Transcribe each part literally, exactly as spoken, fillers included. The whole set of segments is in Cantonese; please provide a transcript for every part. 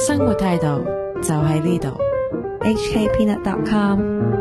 生活態度就喺呢度。H K Peanut dot com。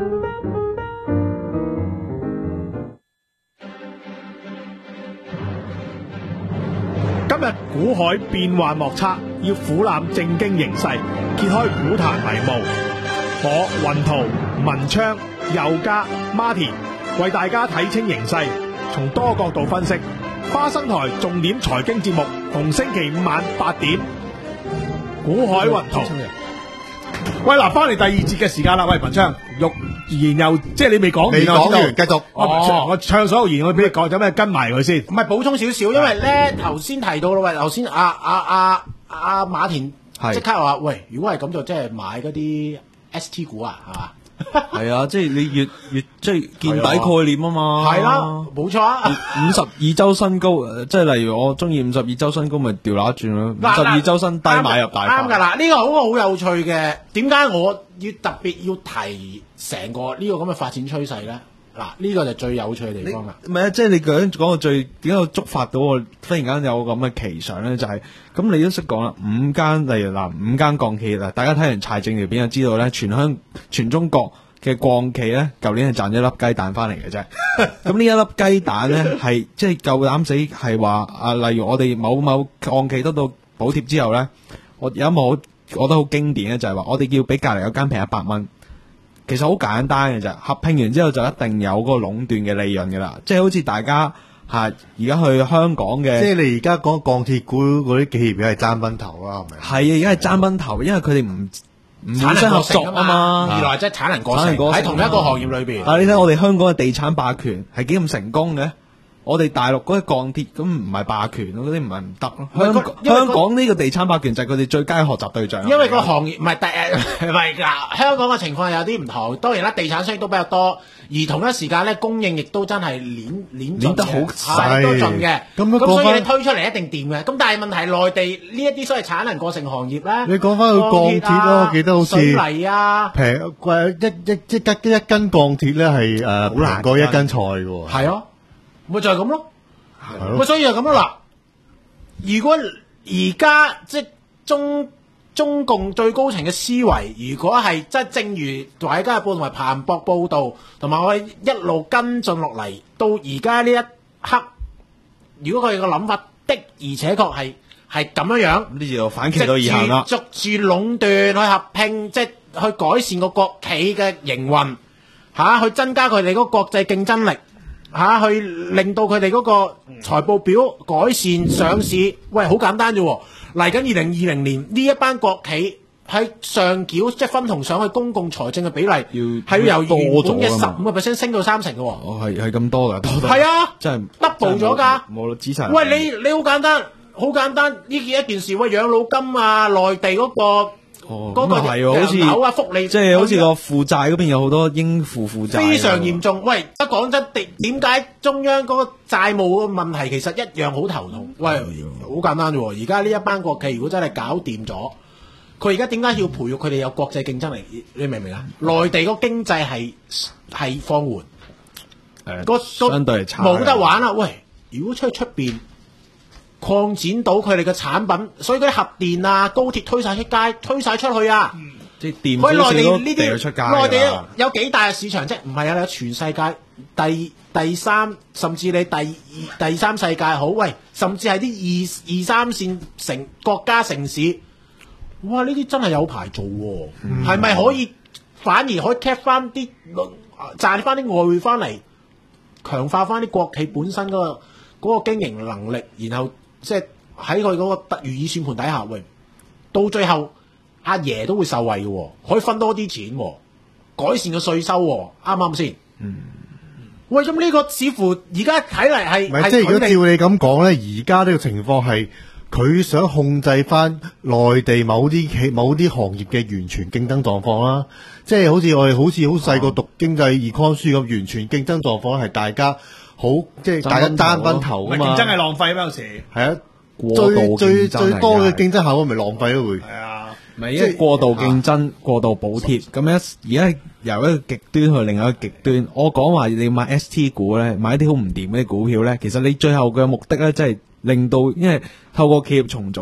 今日股海變幻莫測，要俯瞰正經形勢，揭開股壇迷霧。我雲圖、文昌、佑嘉、Martin 為大家睇清形勢，從多角度分析。花生台重點財經節目，逢星期五晚八點，股海雲圖。喂，嗱，翻嚟第二節嘅時間啦。喂，文昌，欲言又即係你未講完， 未講完，繼續。 哦，我唱所有言，我俾你講，有咩跟埋佢先？ 唔係補充少少，因為咧頭先提到啦，喂，頭先阿阿阿阿馬田即刻話，喂，如果係咁就即係買嗰啲 S T 股啊，係嘛？ 係啊，即係你越越即係見底概念啊嘛。 係啦，冇錯啊。 五十二周新高，即係例如我中意五十二周新高，咪調乸轉咯。五十二周新低買入大啱㗎啦，呢個好好有趣嘅。點解我要特別要提成個呢個咁嘅發展趨勢咧？嗱，呢個就最有趣嘅地方啦。 唔係啊，即係你講講到最點解觸發到我忽然間有咁嘅奇想咧？就係、是、咁，你都識講啦。五間例如嗱，五間鋼企嗱，大家睇完柴靜條片就知道咧，全香全中國嘅鋼企咧，舊年係賺咗一粒雞蛋翻嚟嘅啫。咁呢一粒雞蛋咧，係即係夠膽死係話啊，例如我哋某某鋼企得到補貼之後咧，我有一幕我覺得好經典嘅就係話，我哋要比隔離有間平一百蚊。其實好簡單嘅啫，合併完之後就一定有嗰個壟斷嘅利潤嘅啦，即係好似大家嚇而家去香港嘅， 即係你而家講鋼鐵股嗰啲企業而家係爭崩頭啦，係咪？ 係啊，而家係爭崩頭，因為佢哋唔唔互相合作啊嘛， 二來即係產能過剩喺同一個行業裏邊。 啊，你睇我哋香港嘅地產霸權係幾咁成功嘅？我哋大陸嗰啲鋼鐵咁唔係霸權咯，嗰啲唔係唔得咯。香港香港呢個地產霸權就係佢哋最佳學習對象。 因為個行業唔係第誒唔係嗱，香港嘅情況有啲唔同。當然啦，地產商亦都比較多，而同一時間咧供應亦都真係鏈鏈鏈得好細都盡嘅。 咁咁所以你推出嚟一定掂嘅。咁但係問題內地呢一啲所謂產能過剩行業咧， 你講翻去鋼鐵咯，我記得好似水泥啊， 平貴一一一斤一斤鋼鐵咧係誒平過一斤菜嘅喎。 係啊，咪就係咁咯。 係咯，所以就咁咯嗱。如果而家即係中中共最高層嘅思維，如果係即係正如《華爾街日報》同埋彭博報道，同埋我哋一路跟進落嚟，到而家呢一刻，如果佢哋個諗法的而且確係係咁樣樣， 呢就反其道而行啦， 逐住壟斷去合併，即係去改善個國企嘅營運，嚇、啊、去增加佢哋嗰個國際競爭力。吓、啊，去令到佢哋嗰個財報表改善上市，喂，好簡單啫喎！嚟緊二零二零年呢一班國企喺上繳即係分紅上去公共財政嘅比例，係要由原本嘅十五個 percent 升到三成嘅喎。 哦，係係咁多㗎，多到係啊， 真係 double 咗㗎。 冇資產。 喂，你你好簡單，好簡單呢件一件事，喂，養老金啊，內地嗰、嗰個。 哦， 嗰個係喎，好似樓啊福利， 即係好似個負債嗰邊有好多應付負債， 非常嚴重。喂，一講真，點解中央嗰個債務嘅問題其實一樣好頭痛？喂，好簡單啫喎！而家呢一班國企如果真係搞掂咗，佢而家點解要培育佢哋有國際競爭力？你明唔明啊？內地個經濟係係放緩， 誒， 個相對係差， 冇得玩啦！喂，如果出去出邊。擴展到佢哋嘅產品，所以嗰啲核電啊、高鐵推晒出街，推晒出去啊！ 嗯、即係電所以內地呢啲出街， 內地有幾大嘅市場啫？唔係啊，你全世界第第三，甚至你第二、第三世界好，喂，甚至係啲二二三線城國家城市，哇！呢啲真係有排做喎、啊，係咪、嗯、可以反而可以 cap 翻啲賺翻啲外匯翻嚟，強化翻啲國企本身嗰、嗰個嗰、嗰個經營能力，然後。即係喺佢嗰個如意算盤底下，喂，到最後阿爺都會受惠嘅，可以分多啲錢，改善個稅收，啱唔啱先？嗯。喂，咁呢個似乎而家睇嚟係， 唔係即係如果照你咁講咧，而家呢個情況係佢想控制翻內地某啲企、某啲行業嘅完全競爭狀況啦。即係好似我哋好似好細個讀經濟 econ 書咁，完全競爭狀況係大家。好，即係大家爭崩頭啊嘛！ 競爭係浪費咩？有時係啊，最最最多嘅競爭效果咪浪費咯會。 係啊， 咪因為過度競爭、過度補貼，咁樣而家由一個極端去另一個極端。我講話你買 S T 股咧，買啲好唔掂嘅股票咧，其實你最後嘅目的咧，即係令到，因為透過企業重組咧，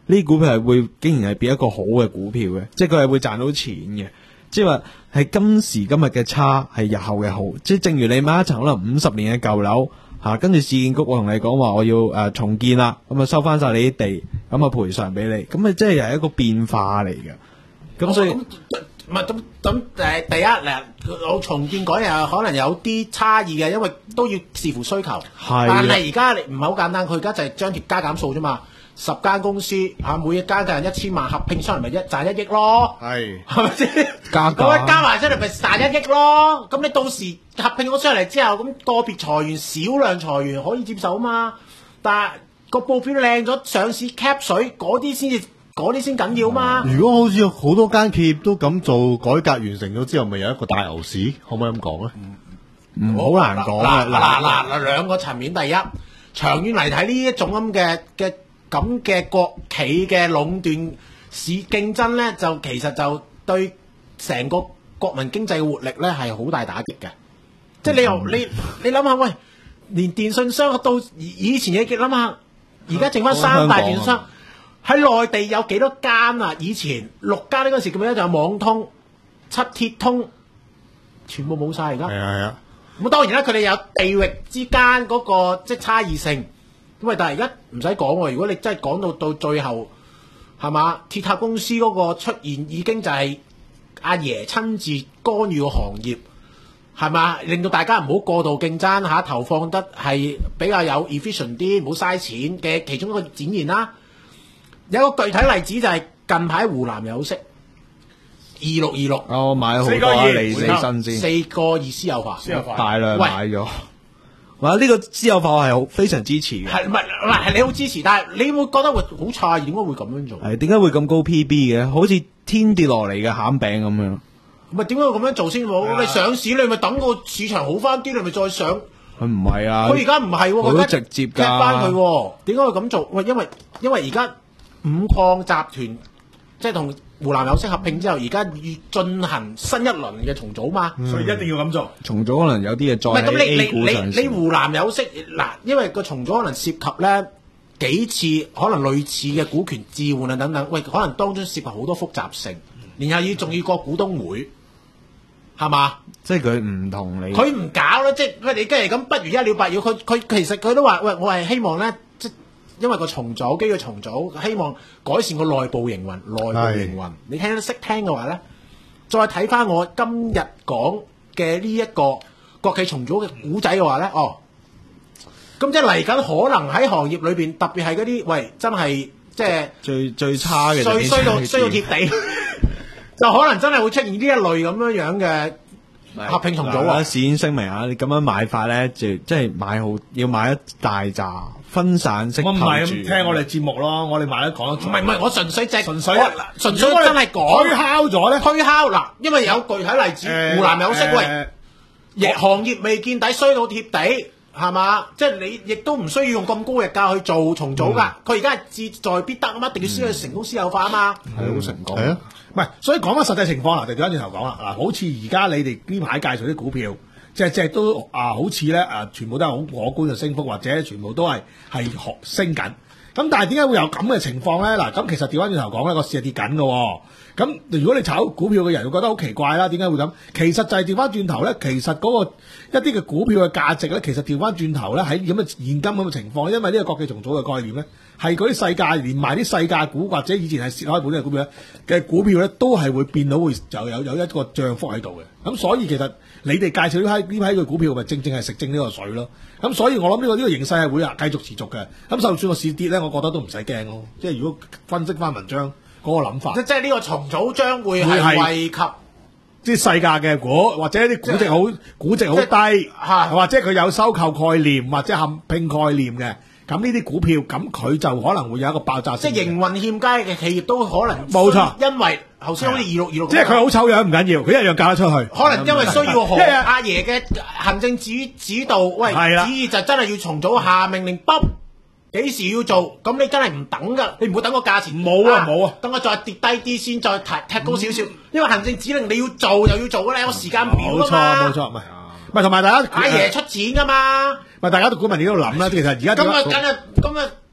呢啲股票係會竟然係變一個好嘅股票嘅，即係佢係會賺到錢嘅。即係話係今時今日嘅差係日後嘅好，即係正如你買一層可能五十年嘅舊樓吓，跟住市建局我同你講話我要誒、呃、重建啦，咁啊收翻晒你啲地，咁啊賠償俾你，咁啊即係係一個變化嚟嘅。咁所以唔係咁咁誒，第一嗱，我重建改又可能有啲差異嘅，因為都要視乎需求。 係但係而家你唔係好簡單，佢而家就係張貼加減數啫嘛。十間公司嚇，每一間嘅人一千萬，合併出嚟咪一賺一億咯， 係係咪先？ 加減咁加埋出嚟咪賺一億咯。咁你到時合併咗出嚟之後，咁個別裁員、少量裁員可以接受啊嘛。但係個報表靚咗，上市 cap 水嗰啲先至嗰啲先緊要嘛。 如果好似好多間企業都咁做，改革完成咗之後，咪有一個大牛市，可唔可以咁講咧？ 唔好難講啊！ 嗱嗱嗱嗱兩個層面，第一長遠嚟睇呢一種咁嘅嘅。咁嘅國企嘅壟斷市競爭咧，就其實就對成個國民經濟嘅活力咧係好大打擊嘅。即係你又你你諗下，喂，連電信商到以以前嘅諗下，而家剩翻三大電信商喺內地有幾多間啊？以前六間呢嗰時咁樣就有網通、七鐵通，全部冇晒而家。 係啊係啊。 咁當然啦，佢哋有地域之間嗰個即係差異性。咁但係而家唔使講喎，如果你真係講到到最後，係嘛？鐵塔公司嗰個出現已經就係阿爺親自干預個行業，係嘛？令到大家唔好過度競爭嚇，投放得係比較有 efficient 啲，唔好嘥錢嘅其中一個展現啦。有個具體例子就係近排湖南有色二六二六， 我買咗好多啊，離死新先， 四個二私有化，私有化大量買咗。哇！呢個私有化我係好非常支持嘅， 係唔係嗱？係你好支持，但係你會覺得會好差，點解會咁樣做？ 係點解會咁高 P B 嘅？好似天跌落嚟嘅餡餅咁樣。 唔係點解會咁樣做先好？你上市你咪等個市場好翻啲，你咪再上。 佢唔係啊， 佢而家唔係喎， 佢好直接㗎。 踢翻佢，點解會咁做？喂，因為因為而家五礦集團即係同湖南有色合併之後，而家要進行新一輪嘅重組嘛， 所以一定要咁做。 重組可能有啲嘢再唔係咁，你喺 A 股上你你你湖南有色嗱，因為個重組可能涉及咧幾次，可能類似嘅股權置換啊等等。喂，可能當中涉及好多複雜性，然後要仲要個股東會，係嘛？ 即係佢唔同你， 佢唔搞咧，即係喂你既然咁，不如一了百了。佢佢其實佢都話喂，我係希望咧，即因為個重組基於重組，希望改善個內部營運，內部營運。你聽得識聽嘅話咧，再睇翻我今日講嘅呢一個國企重組嘅古仔嘅話咧，哦，咁即係嚟緊可能喺行業裏邊，特別係嗰啲喂真係即係最最差嘅， 衰衰到衰到貼地，就可能真係會出現呢一類咁樣樣嘅合併重組啊！ 事先聲明啊，你咁樣買法咧，就即係買好要買一大扎分散式投注。 我唔係咁聽我哋節目咯，我哋買得講得。 唔係唔係，我純粹就係純粹純粹真係講推敲咗咧， 推敲嗱，因為有具體例子， 呃、 湖南有色喂， 呃亦行業未見底，衰到貼地，係嘛？即係你亦都唔需要用咁高日價去做重組㗎。佢而家係志在必得啊嘛，一定要先去成功私有化啊嘛， 係好成功。 係啊。 唔係，所以講翻實際情況啦，就調翻轉頭講啦。嗱，好似而家你哋呢排介紹啲股票，即係即係都啊，好似咧啊，全部都係好可觀嘅升幅，或者全部都係係學升緊。咁但係點解會有咁嘅情況咧？嗱，咁其實調翻轉頭講咧，個市係跌緊嘅。咁如果你炒股票嘅人會覺得好奇怪啦，點解會咁？其實就係調翻轉頭咧，其實嗰個一啲嘅股票嘅價值咧，其實調翻轉頭咧喺咁嘅現今咁嘅情況，因為呢個國企重組嘅概念咧，係嗰啲世界連埋啲世界股或者以前係蝕開本嘅股票咧嘅股票咧，都係會變到會有有有一個漲幅喺度嘅。咁所以其實你哋介紹呢批呢批嘅股票，咪正正係食正呢個水咯。咁所以我諗呢個呢個形勢係會啊繼續持續嘅。咁就算個市跌咧，我覺得都唔使驚咯。即係如果分析翻文章嗰個諗法， 即即係呢個重組將會係惠及即係細價嘅股，或者啲估值好估值好低， 係或者佢有收購概念或者合併概念嘅，咁呢啲股票咁佢就可能會有一個爆炸性。 即係營運欠佳嘅企業都可能冇錯， 因為頭先好似二六二六， 即係佢好醜樣唔緊要，佢一樣嫁得出去。 可能因為需要何因為阿爺嘅行政指指導，喂， 係啦旨意就真係要重組下命令，卜幾時要做？咁你真係唔等噶，你唔會等個價錢冇啊冇啊， 等我再跌低啲先，再提踢高少少。因為行政指令你要做又要做嘅，你有個時間表冇錯㗎嘛。 冇錯，唔係唔係同埋大家阿爺出錢㗎嘛。 唔係大家都股民喺度諗啦，其實而家咁啊，梗係咁啊，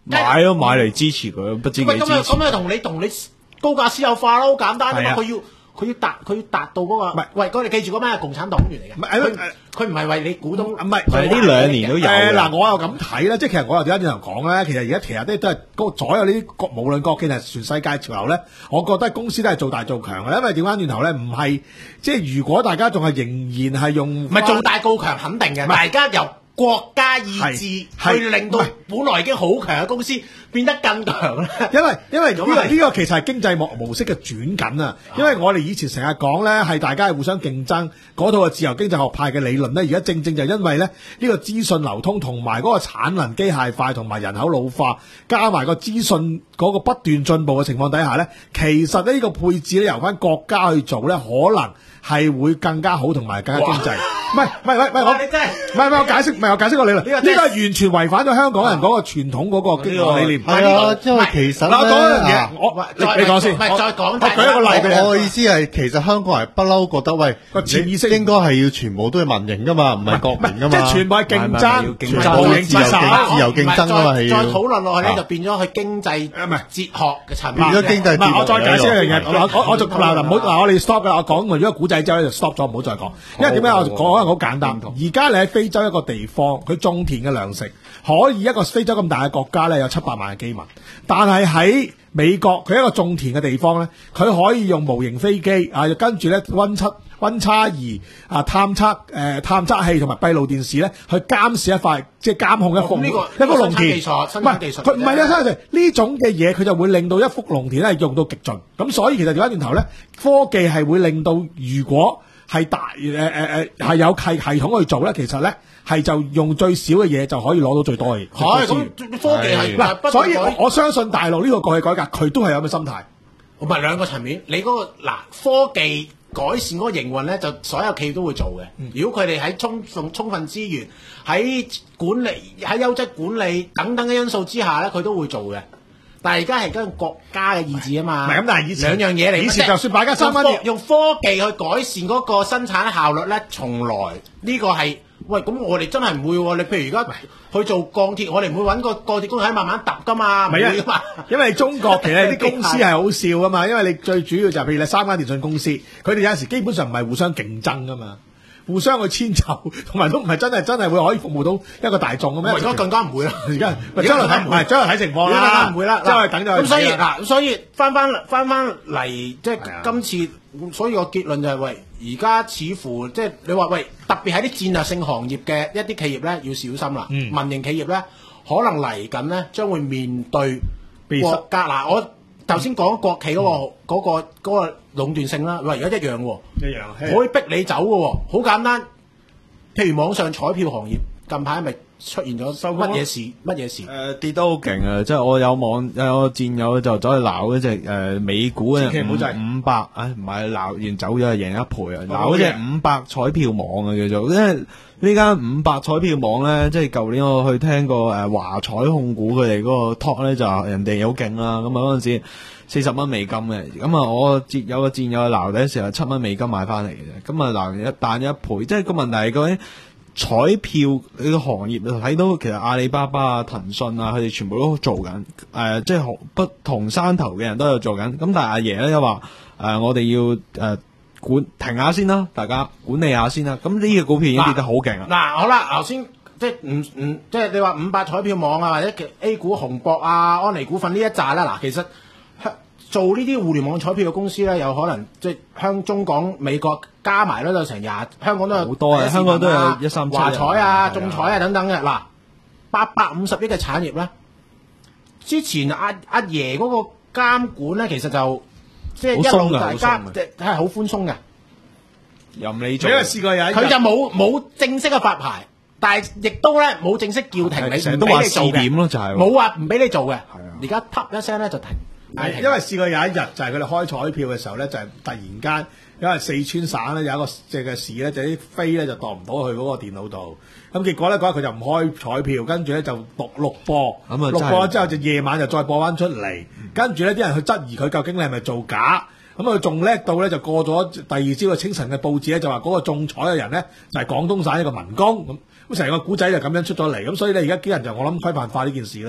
買咯買嚟支持佢，不知幾咁啊支持。 咁啊，同你同你高價私有化咯，好簡單啊嘛， 係啊佢要。佢要達，佢要達到嗰、個。 唔係喂，嗰你記住嗰班係共產黨員嚟嘅。 唔係佢佢唔係為你股東。 唔係係呢兩年都有嘅誒嗱，我又咁睇咧，即係其實我又點解轉頭講咧？其實而家其實都都係嗰所有呢啲國，無論國企定係全世界潮流咧，我覺得公司都係做大做強嘅，因為點翻轉頭咧，唔係即係如果大家仲係仍然係用唔係做大告強肯定嘅，大家由國家意志係去令到係本來已經好強嘅公司變得更強咧。 因為因為呢、個咁係呢個其實係經濟模模式嘅轉緊啊！因為我哋以前成日講咧係大家係互相競爭嗰套嘅自由經濟學派嘅理論咧，而家正正就因為咧呢、個資訊流通同埋嗰個產能機械化同埋人口老化，加埋個資訊嗰個不斷進步嘅情況底下咧，其實呢個配置咧由翻國家去做咧，可能係會更加好同埋更加經濟。唔係唔係唔係唔係我哇你真係唔係唔係我解釋唔係我解釋個理論，呢個呢個真係係完全違反咗香港人嗰個傳統嗰個經濟理念。 係啊，因為其實嗱，我講一樣咧嘢，我你再你講先， 唔係我再講我舉一個例俾你。 我嘅意思係，其實香港人不嬲覺得，喂， 個潛意識你應該係要全部都係民營噶嘛，唔係國唔係營噶嘛。 即係全部係競唔係唔係爭， 要競全爭部競爭手。 自由競爭啊嘛係要再討論落去咧， 啊就變咗去經濟唔係哲學嘅層變面。 咗經濟唔係，我再解釋一樣嘢。 節目我我我就嗱嗱唔好嗱，我哋 stop 噶啦。我講完咗個古仔之後咧，就 stop 咗，唔好再講。因為點解我講可能好簡單。而家你喺非洲一個地方，佢種田嘅糧食可以一個非洲咁大嘅國家咧，有七百萬嘅饑民。但係喺美國，佢一個種田嘅地方咧，佢可以用模型飛機啊，跟住咧溫測溫差儀啊、探測誒、呃、探測器同埋閉路電視咧，去監視一塊即係監控一幅、 哦咁呢個一幅農田。 呢個生產技術唔生產技術係佢唔係咧，生產技術呢種嘅嘢，佢就會令到一幅農田咧係用到極盡。咁所以其實調翻轉頭咧，科技係會令到如果係大誒誒誒係有系系統去做咧，其實咧係就用最少嘅嘢就可以攞到最多嘅嘢。 係咁，科技係嗱， 不所以我斷改我相信大陸呢個過去改革，佢都係有咁嘅心態。 唔係兩個層面，你嗰、個嗱科技改善嗰個營運咧，就所有企業都會做嘅。 嗯如果佢哋喺充充充分資源、喺管理、喺優質管理等等嘅因素之下咧，佢都會做嘅。但係而家係跟國家嘅意志啊嘛。 唔係咁，但係以前兩樣嘢嚟。 以前就算大家三蚊嘢用科用科技去改善嗰個生產效率咧，從來呢、個係喂咁我哋真係唔會喎。你譬如而家去做鋼鐵，我哋唔會揾個鋼鐵工喺慢慢揼噶嘛，唔唔係啊會噶嘛。 因為中國其實啲公司係好笑噶嘛，因為你最主要就係譬如你三間電信公司，佢哋有陣時基本上唔係互相競爭噶嘛，互相去遷就，同埋都唔係真係真係會可以服務到一個大眾嘅咩？ 而家更加唔會啦。 而家咪將來睇唔係將來睇情況而家啦， 唔會啦。 將來等咗咁所以去睇啦嗱，所以翻翻翻翻嚟，即係係啊今次，所以個結論就係、喂，而家似乎即係你話喂，特別係啲戰略性行業嘅一啲企業咧，要小心啦。 嗯民營企業咧，可能嚟緊咧將會面對被國家嗱，我頭先講國企嗰、個嗰、個嗰、個壟斷性啦，喂，而家一樣喎， 一樣可以逼你走嘅喎，好簡單。譬如網上彩票行業近排咪出現咗收工咯乜嘢事？乜嘢事？ 誒、跌得好勁啊！即係我有網有個戰友就走去鬧嗰隻誒美股嘅千祈唔好制五百，唉唔係鬧完走咗贏一倍啊！ 哦鬧嗰隻五百彩票網啊叫做，因為呢間五百彩票網咧，即係舊年我去聽過誒華彩控股佢哋嗰個 talk 咧，就人哋好勁啦。咁啊嗰陣時四十蚊美金嘅，咁啊我節有個戰友鬧第一時候七蚊美金買翻嚟嘅啫，咁啊鬧完一彈咗一倍，即係個問題係究竟彩票呢個行業睇到其實阿里巴巴啊、騰訊啊，佢哋全部都做緊，誒、呃、即係不同山頭嘅人都有做緊。咁但係阿爺咧又話誒我哋要誒、呃、管停下先啦，大家管理下先啦。咁呢個股票已經跌得好勁啦。 嗱，好啦，頭先即係唔唔即係你話五百彩票網啊，或者 A 股紅博啊、安妮股份呢一紮啦，嗱，其實香做呢啲互聯網彩票嘅公司咧，有可能即係香中港美國加埋咧，都有成廿，香港都有好多啊香港都有一三七華彩啊、 係眾彩啊等等嘅。嗱，八百五十億嘅產業咧，之前阿阿爺嗰個監管咧，其實就即係一好鬆㗎路大家好鬆㗎即係係好寬鬆嘅。 任你做因為試過有一日佢就冇冇正式嘅發牌，但係亦都咧冇正式叫停你， 成日都話唔俾你做嘅試點咯，就係冇話唔俾你做嘅。 啊而家嗒一聲咧就停， 係因為試過有一日就係佢哋開彩票嘅時候咧，就係、突然間因為四川省咧有一個即係嘅市咧，就啲飛咧就當唔到去嗰個電腦度，咁結果咧嗰日佢就唔開彩票，跟住咧就錄錄播， 咁啊真係錄播咗之後就夜晚就再播翻出嚟，跟住咧啲人去質疑佢究竟你係咪造假。咁佢仲叻到咧，就過咗第二朝嘅清晨嘅報紙咧，就話嗰個中彩嘅人咧就係、廣東省一個民工咁，咁成個古仔就咁樣出咗嚟，咁所以咧而家啲人就我諗規範化呢件事啦。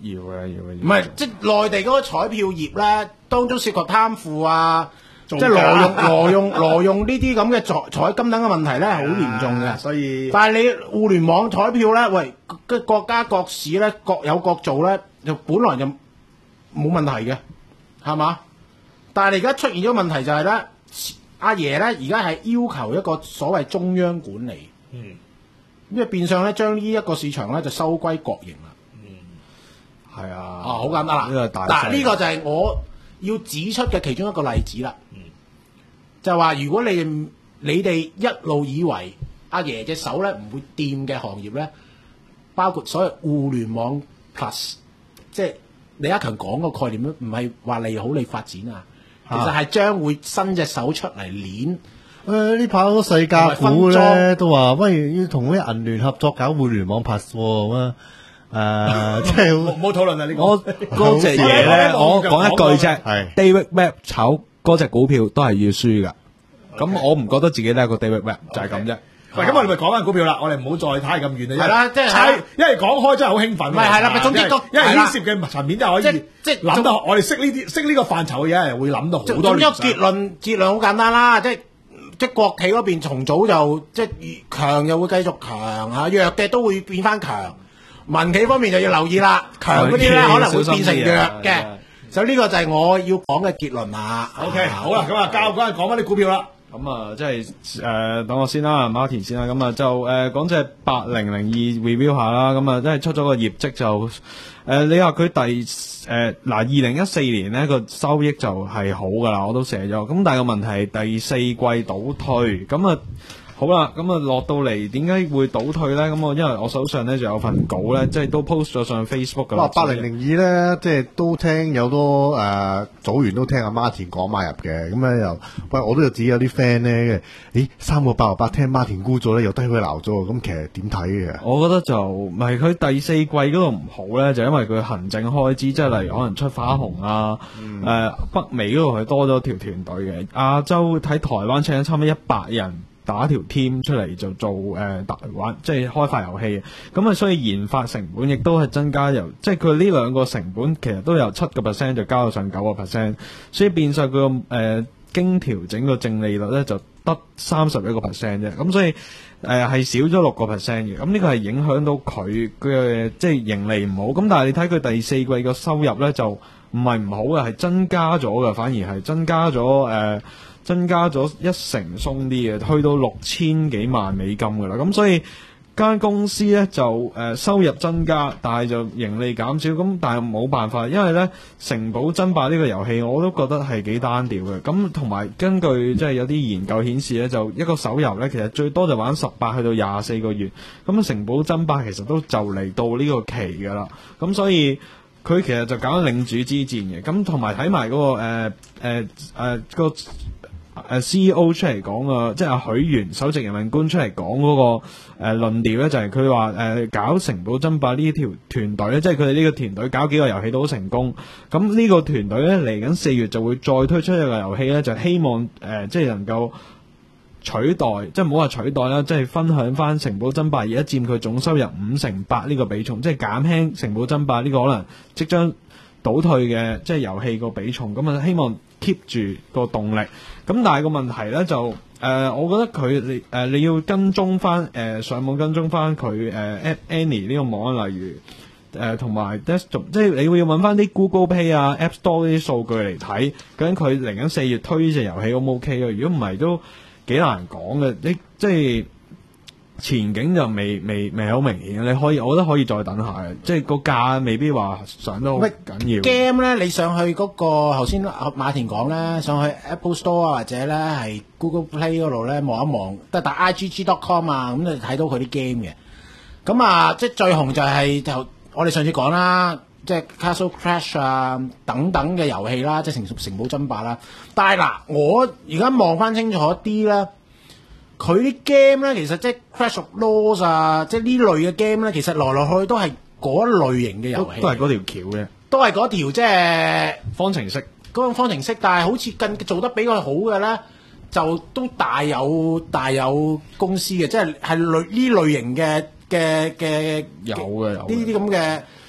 要嘅，要嘅。 唔係，即係內地嗰個彩票業咧，當中涉及貪腐啊，即造假係挪用、挪用、挪用呢啲咁嘅彩彩金等嘅問題咧，係好嚴重嘅。 所以但係你互聯網彩票咧，喂，嘅國家各市咧各有各做咧，就本來就冇問題嘅，係嘛？但係你而家出現咗問題就係咧，阿爺咧而家係要求一個所謂中央管理， 嗯， 咁就變相咧將呢一個市場咧就收歸國營啦。 係啊， 啊，好簡單啦。 呢個大嗱， 勢呢個就係我要指出嘅其中一個例子啦。就係話，如果你你哋一路以為阿爺隻手咧唔會掂嘅行業咧，包括所謂互聯網 plus，即係李克強講個概念咧，唔係話利好你發展啊，其實係將會伸隻手出嚟攣。 誒呢排好多世界股咧都話，喂要同啲銀聯合作搞互聯網 plus 咁啊！誒，即係唔好討論啦呢個。 我嗰隻嘢咧，我講一句啫係 ，David Webb 炒嗰隻股票都係要輸噶。咁我唔覺得自己咧個 David Webb 就係咁啫。 喂，咁我哋咪講翻股票啦，我哋唔好再睇咁遠啦。 係啦即係猜因為講開真係好興奮。 唔係係啦咪總之因為個因為係啦牽涉嘅層面真係可以即即諗到，我哋識呢啲識呢個範疇嘅嘢，會諗到好多總之聯想。 結論結論好簡單啦，即係即係國企嗰邊重組就即係強又會繼續強嚇，弱嘅都會變翻強。民企方面就要留意啦，強嗰啲咧可能會變成弱嘅。就呢個就係我要講嘅結論啦。 OK，好啦，咁啊，交嗰陣講翻啲股票啦。 咁啊，即係誒、呃，等我先啦，Martin 先啦。咁啊，就誒講隻八零零二 review 下啦。咁啊，即係出咗個業績就誒、呃，你話佢第誒嗱二零一四年呢個收益就係好噶啦，我都寫咗。咁但係個問題係第四季倒退，咁啊。好啦，咁啊落到嚟點解會倒退咧？咁我因為我手上咧就有份稿咧，即係都 post 咗上 Facebook 噶啦。 八零零二咧，即係都聽有多誒、呃、組員都聽阿 Martin 講買入嘅，咁咧又喂我都有自己有啲 friend 咧，咦三個八毫八聽 Martin 沽咗咧，又低佢鬧咗，咁其實點睇嘅？ 我覺得就唔係佢第四季嗰度唔好咧，就因為佢行政開支，即係例如可能出花紅啊，誒、 嗯呃、北美嗰度係多咗條團隊嘅，亞洲喺台灣請咗差唔多一百人。打條 team 出嚟就做誒大、呃、玩，即係開發遊戲。咁啊，所以研發成本亦都係增加，由即係佢呢兩個成本其實都由七個 percent 就加到上九個 percent，所以變相佢個誒經調整個淨利率咧就得三十一個 percent 啫。咁所以誒係、呃、少咗六個 percent 嘅。咁呢個係影響到佢嘅即係盈利唔好。咁但係你睇佢第四季個收入咧就唔係唔好嘅，係增加咗嘅，反而係增加咗誒。呃增加咗一成鬆啲嘅，去到六千幾萬美金噶啦。咁所以間公司咧就誒、呃、收入增加，但係就盈利減少。咁但係冇辦法，因為咧城堡爭霸呢個遊戲我都覺得係幾單調嘅。咁同埋根據即係有啲研究顯示咧，就一個手遊咧其實最多就玩十八去到廿四個月。咁城堡爭霸其實都就嚟到呢個期噶啦。咁所以佢其實就搞緊領主之戰嘅。咁同埋睇埋嗰個誒誒誒個。誒 C E O 出嚟講啊，即係阿許元首席營運官出嚟講嗰個誒論調咧，就係佢話誒搞城堡爭霸呢條團隊咧，即係佢哋呢個團隊搞幾個遊戲都好成功。咁呢個團隊咧嚟緊四月就會再推出一個遊戲咧，就希望誒、呃、即係能夠取代，即係唔好話取代啦，即係分享翻城堡爭霸而家佔佢總收入五成八呢個比重，即係減輕城堡爭霸呢個可能即將倒退嘅即係遊戲個比重。咁啊希望 keep 住個動力。咁但係個問題咧就誒、呃，我覺得佢你誒、呃、你要跟蹤翻誒、呃、上網跟蹤翻佢誒 App Annie 呢個網，例如誒同埋 desktop， 即係你會要揾翻啲 Google Play 啊 App Store 呢啲數據嚟睇，究竟佢嚟緊四月推呢隻遊戲 O 唔 OK 啊？如果唔係都幾難講嘅，你即係前景就未未未好明顯。你可以，我覺得可以再等下嘅，即係個價未必話上得好緊要。 game 咧，你上去嗰、那個頭先馬田講咧，上去 Apple Store 啊或者咧係 Google Play 嗰度咧望一望，都係打 I G G dot com 啊，咁你睇到佢啲 game 嘅。咁啊，即係最紅就係、是、就我哋上次講啦，即係 Castle Crash 啊等等嘅遊戲啦，即係城城堡爭霸啦。但係嗱，我而家望翻清楚啲咧。佢啲 game 咧，其實即係 Crash of Laws 啊，即係呢類嘅 game 咧，其實來來去去都係嗰一類型嘅遊戲， 都係嗰條橋嘅， 都係嗰條即係方程式嗰種方程式。但係好似更做得比較好嘅咧，就都大有大有公司嘅，即係係類呢類型嘅嘅嘅有嘅有呢啲咁嘅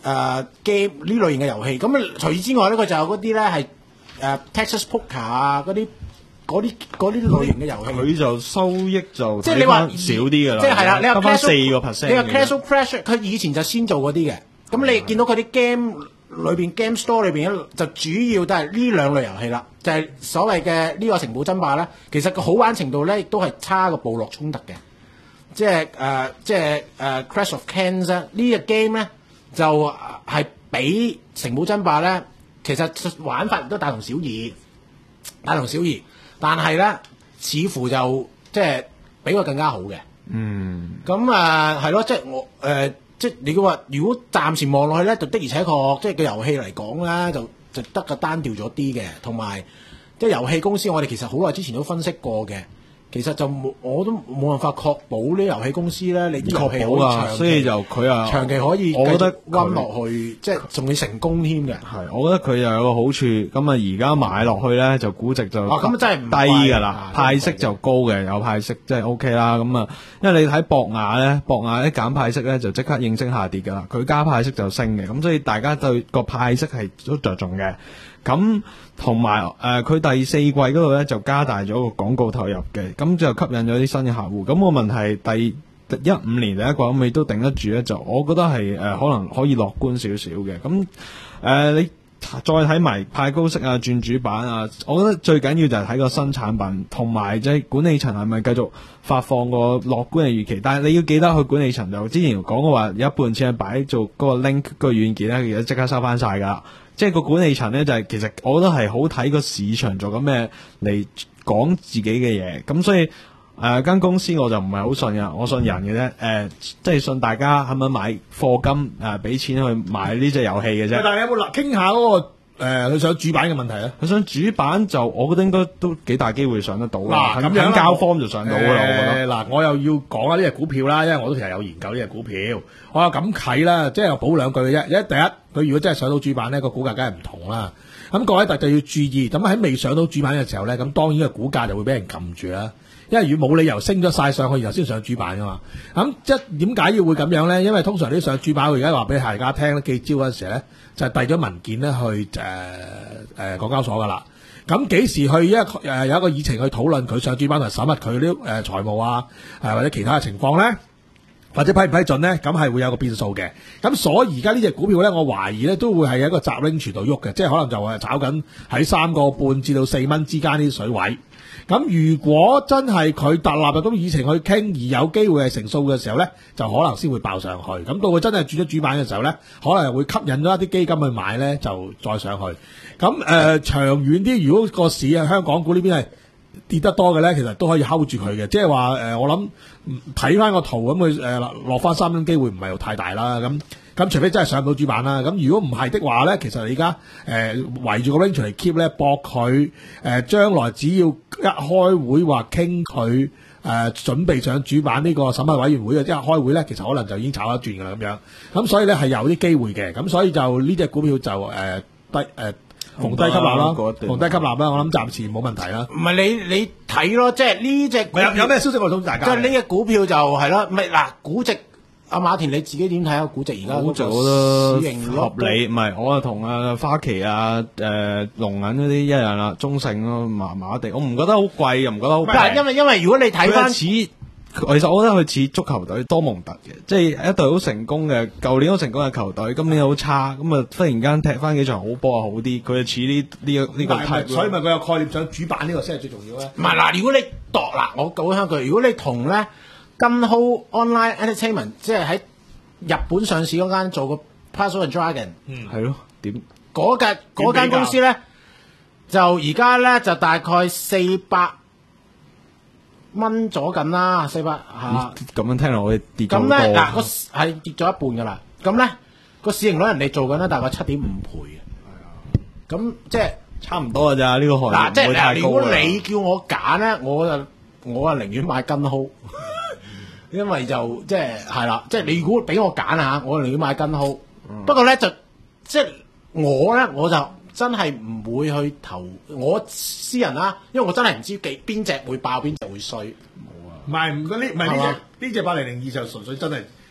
誒 game 呢類型嘅遊戲。咁啊，除此之外咧，佢就有嗰啲咧係誒 Texas Poker 啊嗰啲。嗰啲嗰啲類型嘅遊戲， 佢就收益就即係你話少啲㗎啦， 即係係啦，你話得翻四個 percent。 你話 Castle Crash，佢以前就先做嗰啲嘅，咁你見到佢啲 game 裏邊 game store 裏邊就主要都係呢兩類遊戲啦，就係、是、所謂嘅呢個城堡爭霸咧。其實個好玩程度咧，亦都係差個部落衝突嘅，即係誒、呃、即係誒、呃、Crash of Clans 呢呢個 game 咧就係比城堡爭霸咧，其實玩法都大同小異，大同小異。但係咧，似乎就即係比佢更加好嘅。嗯。咁啊，係、呃、咯，即係我誒、呃，即係你話，如果暫時望落去咧，就的而且確，即係個遊戲嚟講咧，就就得個單調咗啲嘅，同埋即係遊戲公司，我哋其實好耐之前都分析過嘅。其實就冇，我都冇辦法確保呢遊戲公司咧，你啲遊戲可以長期， 所以就佢啊， 長期可以， 我覺得溫落去，即係仲要成功添嘅。 係，我覺得佢又有個好處，咁啊而家買落去咧就估值就咁、哦、真係唔低㗎啦，派息就高嘅，有派息即係 O K 啦。咁啊，因為你睇博雅咧，博雅一減派息咧就即刻應聲下跌㗎啦，佢加派息就升嘅，咁所以大家對個派息係都着重嘅。咁同埋誒，佢、呃、第四季嗰度咧就加大咗個廣告投入嘅，咁就吸引咗啲新嘅客戶。咁、個問題第一五年第一季咁你都頂得住咧，就我覺得係誒、呃、可能可以樂觀少少嘅。咁誒、呃、你再睇埋派高息啊、轉主板啊，我覺得最緊要就係睇個新產品，同埋即係管理層係咪繼續發放個樂觀嘅預期。但係你要記得，佢管理層就之前講過話有一半錢係擺做嗰個 link 個軟件咧，其實即刻收翻晒㗎。即係個管理層咧，就係、是、其實我覺得係好睇個市場做緊咩嚟講自己嘅嘢，咁所以誒間、呃、公司我就唔係好信嘅，我信人嘅啫，誒、呃、即係信大家係咪買課金誒俾、呃、錢去買呢隻遊戲嘅啫。 但係你有冇傾下嗰、那個誒佢想主板嘅問題咧？ 佢想主板就我覺得應該都幾大機會上得到啦。 嗱咁樣交方就上到㗎啦、呃，我覺得。 嗱，我又要講下呢隻股票啦，因為我都其實有研究呢隻股票，我有咁睇啦，即係補兩句嘅啫。一第一，佢如果真係上到主板咧，個股價梗係唔同啦。咁各位特就要注意，咁喺未上到主板嘅時候咧，咁當然個股價就會俾人撳住啦。因為如果冇理由升咗晒上去，然後先上主板噶嘛。咁即係點解要會咁樣咧？因為通常啲上主板，我而家話俾大家聽咧，記招嗰陣時咧，就係遞咗文件咧去誒誒港交所噶啦。咁幾時去一誒、呃、有一個議程去討論佢上主板同審核佢啲誒財務啊，誒或者其他嘅情況咧，或者批唔批准咧，咁係會有個變數嘅。咁所以而家呢隻股票咧，我懷疑咧都會係一個雜 range 度喐嘅，即係可能就係炒緊喺三個半至到四蚊之間呢啲水位。咁如果真係佢特立入咁議程去傾，而有機會係成數嘅時候咧，就可能先會爆上去。咁到佢真係轉咗主板嘅時候咧，可能會吸引咗一啲基金去買咧，就再上去。咁誒、呃、長遠啲，如果個市啊香港股呢邊係跌得多嘅咧，其實都可以 hold 住佢嘅。即係話誒，我諗睇翻個圖咁，佢誒落翻三蚊機會唔係太大啦。咁咁除非真係上到主板啦。咁如果唔係的話咧，其實你而家誒圍住個 range 嚟 keep 咧，搏佢誒將來只要一開會話傾佢誒準備上主板呢個審核委員會嘅，即係開會咧，其實可能就已經炒一轉噶啦咁樣。咁所以咧係有啲機會嘅。咁所以就呢隻股票就誒、呃、低誒。呃逢低吸納啦，逢低吸納啦，我諗暫時冇問題啦。 唔係你你睇咯，即係呢隻有有咩消息我通知大家？ 即係呢隻股票就係咯，唔係嗱估值，阿馬田你自己點睇啊？估值而家估值我覺得市盈率合理，唔係我啊同阿花旗啊誒龍銀嗰啲一樣啦，中性咯麻麻地，我唔覺得好貴又唔覺得好平。 因為因為如果你睇翻似。其實我覺得佢似足球隊多蒙特嘅，即係一隊好成功嘅，舊年好成功嘅球隊，今年好差，咁啊忽然間踢翻幾場好波啊好啲，佢就似呢呢個呢個 type， 所以咪佢有概念上主板呢個先係最重要咧。 唔係嗱，如果你度嗱，我講香佢，如果你同咧金浩 Online Entertainment，即係喺日本上市嗰間做個 Puzzle and Dragon， 嗯係咯，點嗰間嗰間公司咧，就而家咧就大概四百蚊咗緊啦，四百嚇。咁樣聽落我哋跌咗好多。 咁咧嗱個係跌咗一半噶啦。咁咧個市盈率人哋做緊咧大概七點五倍嘅。咁即係差唔多㗎咋呢個行業。 嗱即係嗱，如果你叫我揀咧，我就我啊寧願買根號，因為就即係係啦，即係你如果俾我揀啊，我寧願買根號。嗯、不過咧就即係我咧我就。真係唔會去投我私人啦，因為我真係唔知幾邊隻會爆邊隻會衰。冇啊， 唔係唔嗰啲唔係呢隻呢隻八零零二就純粹真係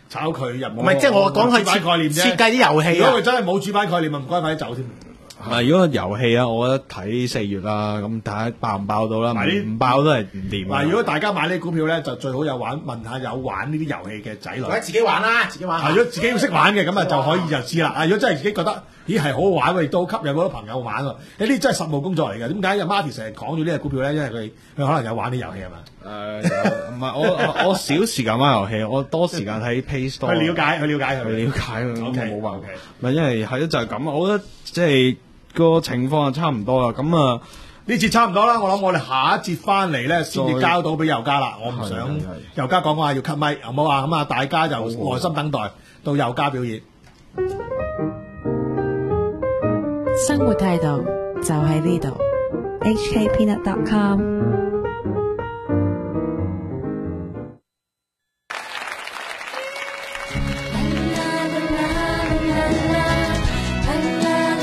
炒佢入我。 唔係即係我講佢主板概念啫設計啲遊戲啊如果佢真係冇主板概念，咪唔該快啲走添。 啊，如果遊戲啊，我覺得睇四月啦，咁睇下爆唔爆到啦， 嗱呢唔爆都係唔掂嗱， 啊。 如果大家買呢啲股票咧，就最好有玩問下有玩呢啲遊戲嘅仔女。 或者自己玩啦，自己玩啊，如果自己要識玩嘅，咁啊就可以就知啦。啊，如果真係自己覺得，咦係好好玩喎，亦都吸引好多朋友玩喎。呢啲真係實務工作嚟嘅。點解阿 Marty 成日講住呢隻股票咧？因為佢佢可能有玩啲遊戲係嘛？ 誒，唔係我我我少時間玩遊戲，我多時間喺 Play 去 Store 了解去了解佢。 去了解佢，咁 OK， 冇辦法 OK。 唔係因為係咯，就係咁。我覺得即係個情況就差唔多啦。咁啊， 呢節差唔多啦，我諗我哋下一節翻嚟咧，先至再交到俾尤嘉啦。我唔想係係係尤嘉講話要 cut 咪，好唔好啊？咁啊，大家就耐心等待到尤嘉表演。 生活態度就喺呢度。H K Peanut dot com